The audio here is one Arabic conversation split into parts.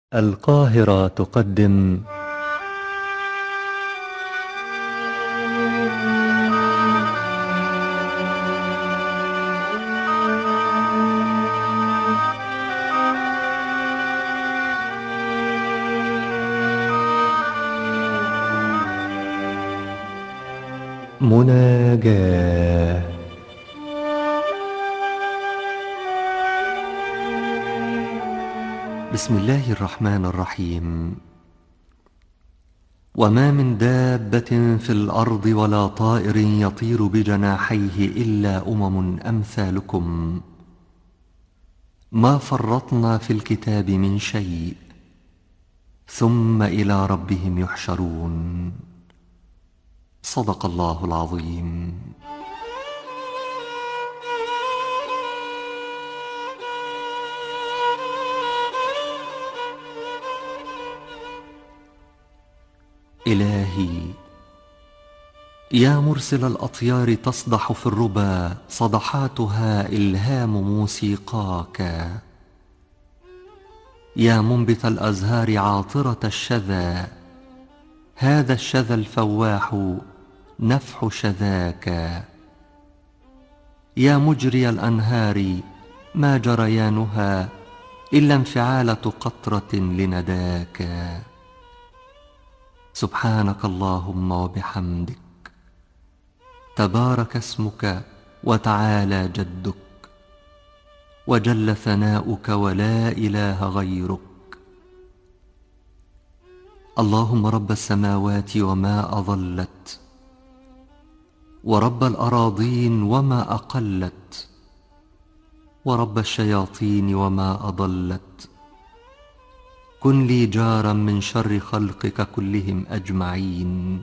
القاهرة تقدم مناجاة. بسم الله الرحمن الرحيم. وما من دابة في الأرض ولا طائر يطير بجناحيه إلا أمثالكم ما فرطنا في الكتاب من شيء ثم إلى ربهم يحشرون. صدق الله العظيم. إلهي يا مرسل الأطيار تصدح في الربا صدحاتها إلهام موسيقاك، يا منبت الأزهار عاطرة الشذا هذا الشذا الفواح نفح شذاك، يا مجري الأنهار ما جريانها إلا انفعالة قطرة لنداك. سبحانك اللهم وبحمدك، تبارك اسمك وتعالى جدك وجل ثناؤك ولا إله غيرك. اللهم رب السماوات وما أضلت، ورب الأراضين وما أقلت، ورب الشياطين وما أضلت، كن لي جارا من شر خلقك كلهم أجمعين،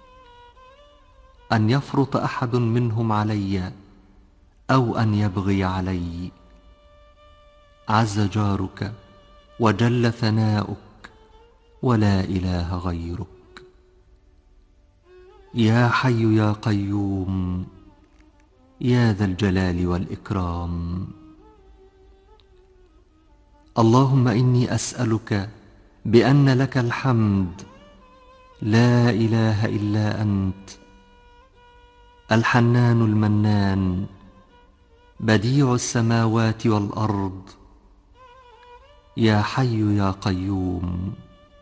أن يفرط أحد منهم علي أو أن يبغي علي. عز جارك وجل ثناؤك ولا إله غيرك. يا حي يا قيوم يا ذا الجلال والإكرام. اللهم إني أسألك بأن لك الحمد لا إله إلا أنت، الحنان المنان بديع السماوات والأرض، يا حي يا قيوم.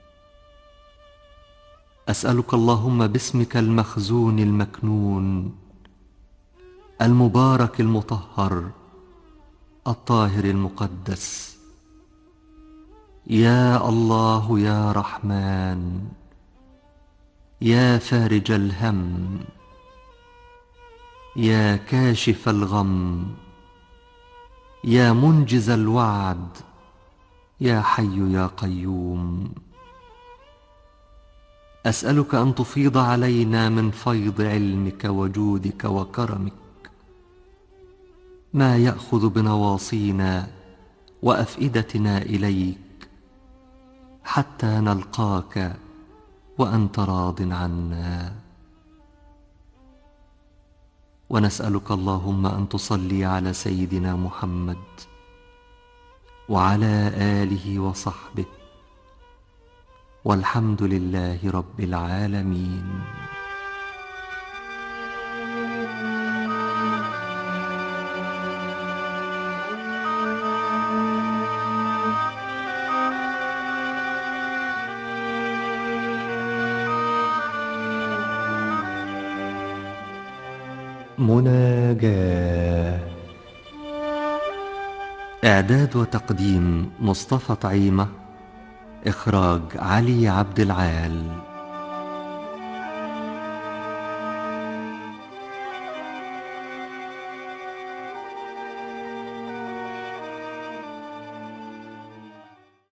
أسألك اللهم باسمك المخزون المكنون المبارك المطهر الطاهر المقدس، يا الله يا رحمن يا فارج الهم يا كاشف الغم يا منجز الوعد، يا حي يا قيوم. أسألك أن تفيض علينا من فيض علمك وجودك وكرمك ما يأخذ بنواصينا وأفئدتنا إليك حتى نلقاك وأنت راض عنا. ونسألك اللهم أن تصلي على سيدنا محمد وعلى آله وصحبه، والحمد لله رب العالمين. مناجاة. إعداد وتقديم مصطفى طعيمة، إخراج علي عبد العال.